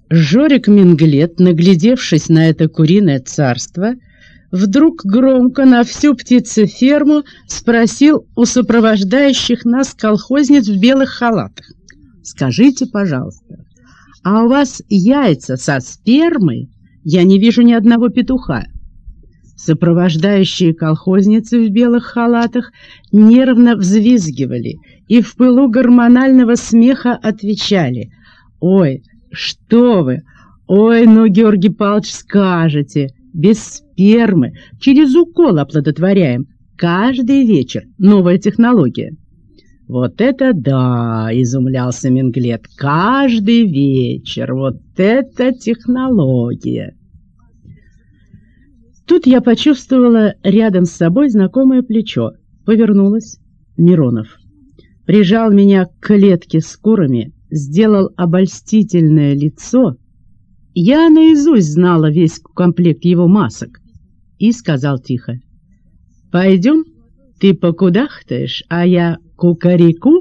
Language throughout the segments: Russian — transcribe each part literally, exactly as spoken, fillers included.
Жорик Минглет, наглядевшись на это куриное царство, вдруг громко на всю птицеферму спросил у сопровождающих нас колхозниц в белых халатах: «Скажите, пожалуйста, а у вас яйца со спермой? Я не вижу ни одного петуха». Сопровождающие колхозницы в белых халатах нервно взвизгивали и в пылу гормонального смеха отвечали: «Ой, что вы! Ой, ну, Георгий Павлович, скажете, без спермы, через укол оплодотворяем. Каждый вечер новая технология». «Вот это да!» — изумлялся Минглет. «Каждый вечер! Вот это технология!» Тут я почувствовала рядом с собой знакомое плечо. Повернулась. Миронов прижал меня к клетке с курами, сделал обольстительное лицо. Я наизусть знала весь комплект его масок и сказал тихо: «Пойдем, ты покудахтаешь, а я кукареку?»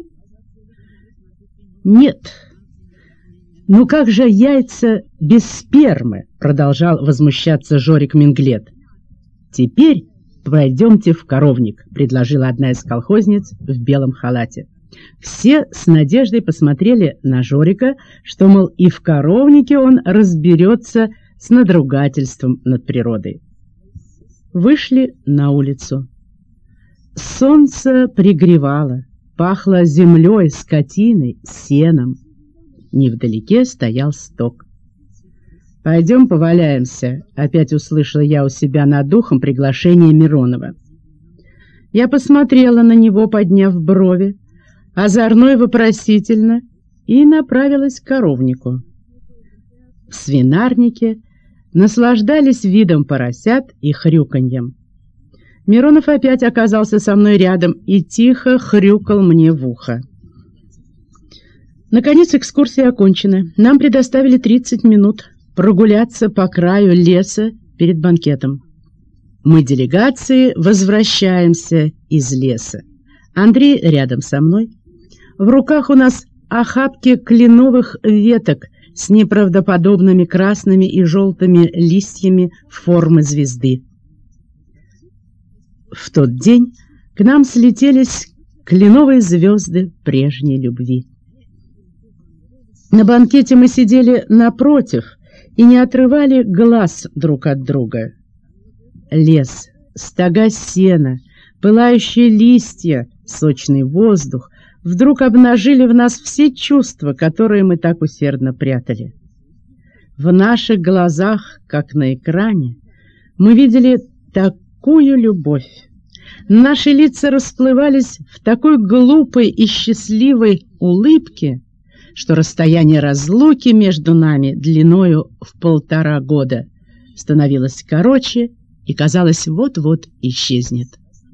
«Нет». «Ну как же яйца без спермы?» — продолжал возмущаться Жорик Минглет. «Теперь пройдемте в коровник», — предложила одна из колхозниц в белом халате. Все с надеждой посмотрели на Жорика, что, мол, и в коровнике он разберется с надругательством над природой. Вышли на улицу. Солнце пригревало, пахло землей, скотиной, сеном. Невдалеке стоял сток. «Пойдем поваляемся», — опять услышала я у себя над ухом приглашение Миронова. Я посмотрела на него, подняв брови, озорно и вопросительно, и направилась к коровнику. В свинарнике наслаждались видом поросят и хрюканьем. Миронов опять оказался со мной рядом и тихо хрюкал мне в ухо. Наконец экскурсия окончена. Нам предоставили тридцать минут прогуляться по краю леса перед банкетом. Мы делегацией возвращаемся из леса. Андрей рядом со мной. В руках у нас охапки кленовых веток с неправдоподобными красными и желтыми листьями формы звезды. В тот день к нам слетелись кленовые звезды прежней любви. На банкете мы сидели напротив и не отрывали глаз друг от друга. Лес, стога сена, пылающие листья, сочный воздух вдруг обнажили в нас все чувства, которые мы так усердно прятали. В наших глазах, как на экране, мы видели такую любовь. Наши лица расплывались в такой глупой и счастливой улыбке, что расстояние разлуки между нами длиною в полтора года становилось короче и, казалось, вот-вот исчезнет.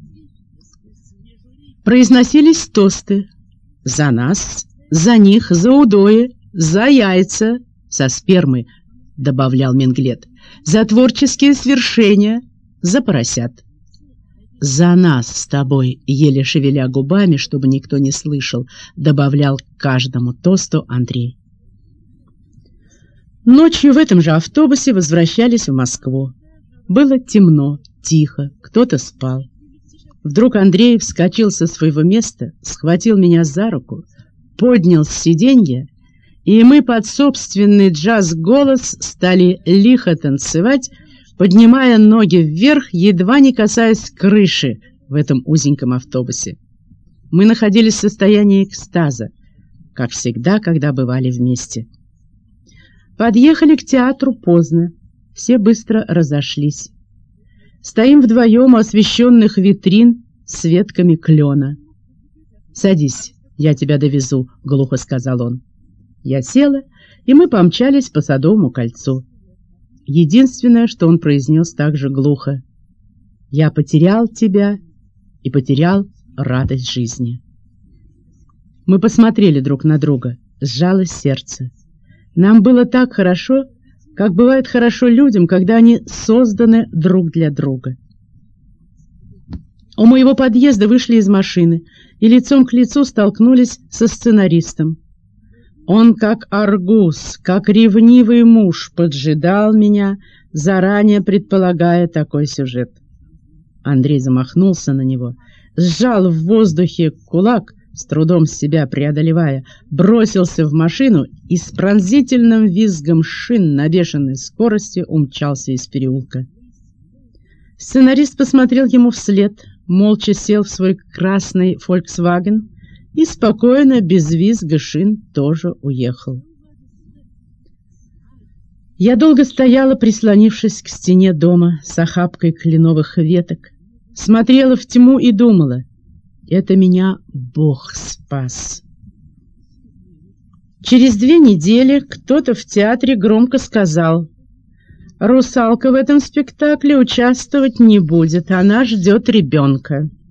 Произносились тосты: за нас, за них, за удои, за яйца со спермой, добавлял Минглет, за творческие свершения, за поросят. «За нас с тобой», еле шевеля губами, чтобы никто не слышал, добавлял к каждому тосту Андрей. Ночью в этом же автобусе возвращались в Москву. Было темно, тихо, кто-то спал. Вдруг Андрей вскочил со своего места, схватил меня за руку, поднял с сиденья, и мы под собственный джаз-голос стали лихо танцевать, поднимая ноги вверх, едва не касаясь крыши в этом узеньком автобусе. Мы находились в состоянии экстаза, как всегда, когда бывали вместе. Подъехали к театру поздно, все быстро разошлись. Стоим вдвоем у освещенных витрин с ветками клена. «Садись, я тебя довезу», — глухо сказал он. Я села, и мы помчались по Садовому кольцу. Единственное, что он произнес так же глухо: «Я потерял тебя и потерял радость жизни». Мы посмотрели друг на друга, сжалось сердце. Нам было так хорошо, как бывает хорошо людям, когда они созданы друг для друга. У моего подъезда вышли из машины и лицом к лицу столкнулись со сценаристом. Он, как аргус, как ревнивый муж, поджидал меня, заранее предполагая такой сюжет. Андрей замахнулся на него, сжал в воздухе кулак, с трудом себя преодолевая, бросился в машину и с пронзительным визгом шин на бешеной скорости умчался из переулка. Сценарист посмотрел ему вслед, молча сел в свой красный «Фольксваген» и спокойно, без визга шин, тоже уехал. Я долго стояла, прислонившись к стене дома с охапкой кленовых веток, смотрела в тьму и думала: это меня Бог спас. Через две недели кто-то в театре громко сказал: «Русалка в этом спектакле участвовать не будет, она ждет ребенка».